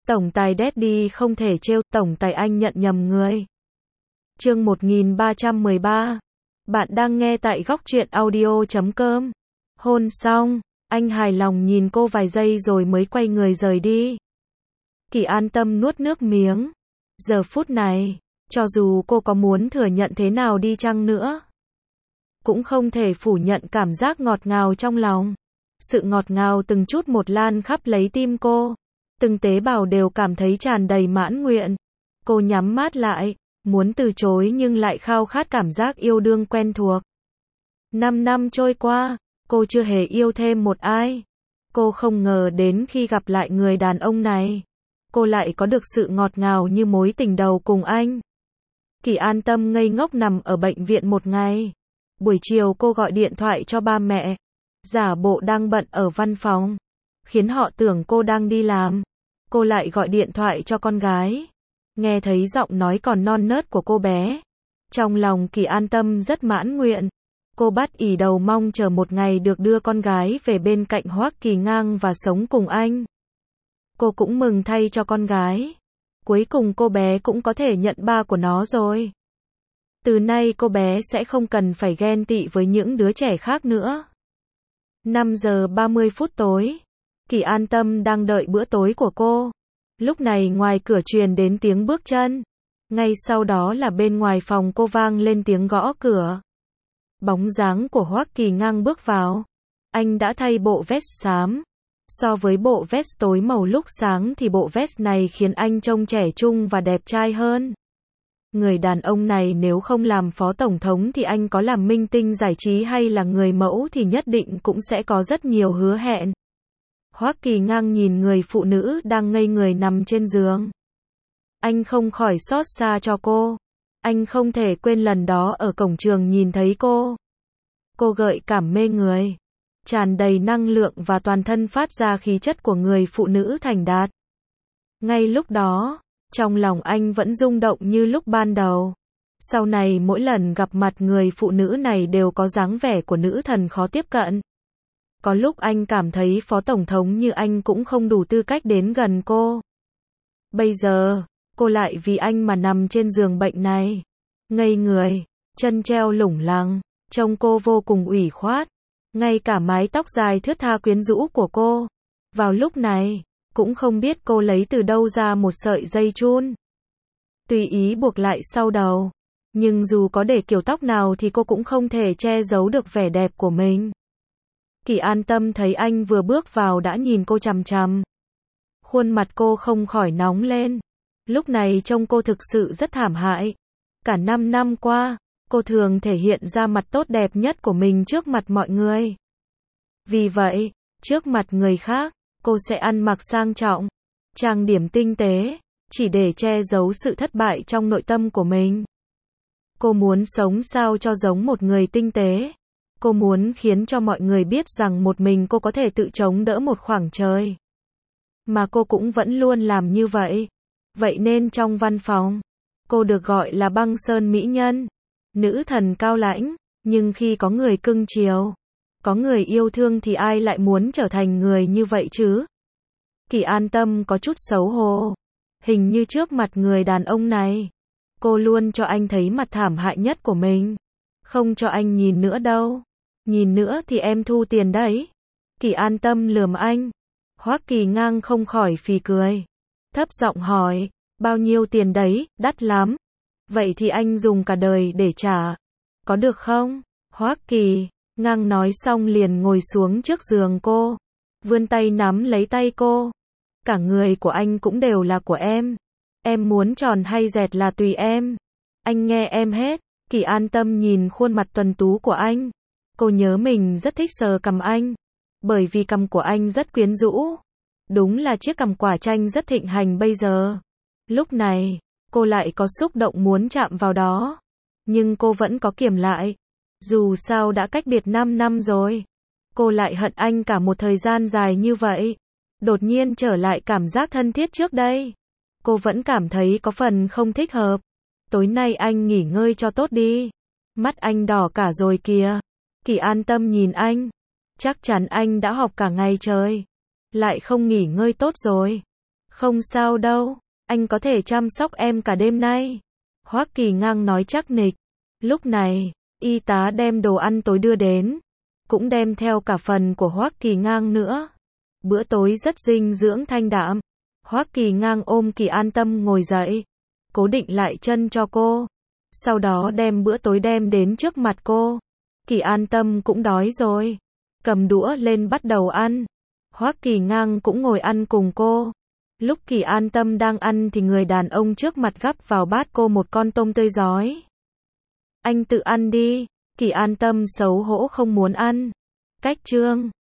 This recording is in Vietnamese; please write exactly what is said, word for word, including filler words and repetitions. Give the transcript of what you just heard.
Tổng tài Daddy không thể trêu, tổng tài anh nhận nhầm người. Chương một nghìn ba trăm mười ba. Bạn đang nghe tại góc truyện audio chấm com. Hôn xong, anh hài lòng nhìn cô vài giây rồi mới quay người rời đi. Kỳ An Tâm nuốt nước miếng. Giờ phút này, cho dù cô có muốn thừa nhận thế nào đi chăng nữa, cũng không thể phủ nhận cảm giác ngọt ngào trong lòng. Sự ngọt ngào từng chút một lan khắp lấy tim cô. Từng tế bào đều cảm thấy tràn đầy mãn nguyện. Cô nhắm mắt lại, muốn từ chối nhưng lại khao khát cảm giác yêu đương quen thuộc. Năm năm trôi qua, cô chưa hề yêu thêm một ai. Cô không ngờ đến khi gặp lại người đàn ông này, cô lại có được sự ngọt ngào như mối tình đầu cùng anh. Kỳ An Tâm ngây ngốc nằm ở bệnh viện một ngày. Buổi chiều cô gọi điện thoại cho ba mẹ, giả bộ đang bận ở văn phòng, khiến họ tưởng cô đang đi làm. Cô lại gọi điện thoại cho con gái. Nghe thấy giọng nói còn non nớt của cô bé, trong lòng Kỳ An Tâm rất mãn nguyện. Cô bắt ỉ đầu mong chờ một ngày được đưa con gái về bên cạnh Hoắc Kỳ Ngang và sống cùng anh. Cô cũng mừng thay cho con gái. Cuối cùng cô bé cũng có thể nhận ba của nó rồi. Từ nay cô bé sẽ không cần phải ghen tị với những đứa trẻ khác nữa. năm giờ ba mươi phút tối. Kỳ An Tâm đang đợi bữa tối của cô. Lúc này ngoài cửa truyền đến tiếng bước chân. Ngay sau đó là bên ngoài phòng cô vang lên tiếng gõ cửa. Bóng dáng của Hoắc Kỳ Ngang bước vào. Anh đã thay bộ vest xám. So với bộ vest tối màu lúc sáng thì bộ vest này khiến anh trông trẻ trung và đẹp trai hơn. Người đàn ông này nếu không làm phó tổng thống thì anh có làm minh tinh giải trí hay là người mẫu thì nhất định cũng sẽ có rất nhiều hứa hẹn. Hoắc Kỳ Ngang nhìn người phụ nữ đang ngây người nằm trên giường. Anh không khỏi xót xa cho cô. Anh không thể quên lần đó ở cổng trường nhìn thấy cô. Cô gợi cảm mê người, tràn đầy năng lượng và toàn thân phát ra khí chất của người phụ nữ thành đạt. Ngay lúc đó, trong lòng anh vẫn rung động như lúc ban đầu. Sau này mỗi lần gặp mặt người phụ nữ này đều có dáng vẻ của nữ thần khó tiếp cận. Có lúc anh cảm thấy phó tổng thống như anh cũng không đủ tư cách đến gần cô. Bây giờ, cô lại vì anh mà nằm trên giường bệnh này. Ngây người, chân treo lủng lẳng, trông cô vô cùng ủy khoát. Ngay cả mái tóc dài thướt tha quyến rũ của cô, vào lúc này, cũng không biết cô lấy từ đâu ra một sợi dây chun. Tùy ý buộc lại sau đầu. Nhưng dù có để kiểu tóc nào thì cô cũng không thể che giấu được vẻ đẹp của mình. Kỳ An Tâm thấy anh vừa bước vào đã nhìn cô chằm chằm. Khuôn mặt cô không khỏi nóng lên. Lúc này trông cô thực sự rất thảm hại. Cả năm năm qua, cô thường thể hiện ra mặt tốt đẹp nhất của mình trước mặt mọi người. Vì vậy, trước mặt người khác, cô sẽ ăn mặc sang trọng, trang điểm tinh tế, chỉ để che giấu sự thất bại trong nội tâm của mình. Cô muốn sống sao cho giống một người tinh tế. Cô muốn khiến cho mọi người biết rằng một mình cô có thể tự chống đỡ một khoảng trời. Mà cô cũng vẫn luôn làm như vậy. Vậy nên trong văn phòng, cô được gọi là băng sơn mỹ nhân, nữ thần cao lãnh. Nhưng khi có người cưng chiều, có người yêu thương thì ai lại muốn trở thành người như vậy chứ? Kỳ An Tâm có chút xấu hổ. Hình như trước mặt người đàn ông này, cô luôn cho anh thấy mặt thảm hại nhất của mình. Không cho anh nhìn nữa đâu. Nhìn nữa thì em thu tiền đấy. Kỳ An Tâm lườm anh. Hoắc Kỳ Ngang không khỏi phì cười. Thấp giọng hỏi, bao nhiêu tiền đấy, đắt lắm. Vậy thì anh dùng cả đời để trả. Có được không? Hoắc Kỳ Ngang nói xong liền ngồi xuống trước giường cô. Vươn tay nắm lấy tay cô. Cả người của anh cũng đều là của em. Em muốn tròn hay dẹt là tùy em. Anh nghe em hết. Kỳ An Tâm nhìn khuôn mặt tuấn tú của anh. Cô nhớ mình rất thích sờ cằm anh. Bởi vì cằm của anh rất quyến rũ. Đúng là chiếc cằm quả chanh rất thịnh hành bây giờ. Lúc này, cô lại có xúc động muốn chạm vào đó. Nhưng cô vẫn có kiềm lại. Dù sao đã cách biệt năm năm rồi. Cô lại hận anh cả một thời gian dài như vậy. Đột nhiên trở lại cảm giác thân thiết trước đây. Cô vẫn cảm thấy có phần không thích hợp. Tối nay anh nghỉ ngơi cho tốt đi. Mắt anh đỏ cả rồi kìa. Kỳ An Tâm nhìn anh. Chắc chắn anh đã học cả ngày trời. Lại không nghỉ ngơi tốt rồi. Không sao đâu, anh có thể chăm sóc em cả đêm nay. Hoắc Kỳ Ngang nói chắc nịch. Lúc này, y tá đem đồ ăn tối đưa đến, cũng đem theo cả phần của Hoắc Kỳ Ngang nữa. Bữa tối rất dinh dưỡng thanh đạm. Hoắc Kỳ Ngang ôm Kỳ An Tâm ngồi dậy, cố định lại chân cho cô, sau đó đem bữa tối đem đến trước mặt cô. Kỳ An Tâm cũng đói rồi, cầm đũa lên bắt đầu ăn. Hoắc Kỳ Ngang cũng ngồi ăn cùng cô. Lúc Kỳ An Tâm đang ăn thì người đàn ông trước mặt gắp vào bát cô một con tôm tươi giói. Anh tự ăn đi. Kỳ An Tâm xấu hổ không muốn ăn. Cách chương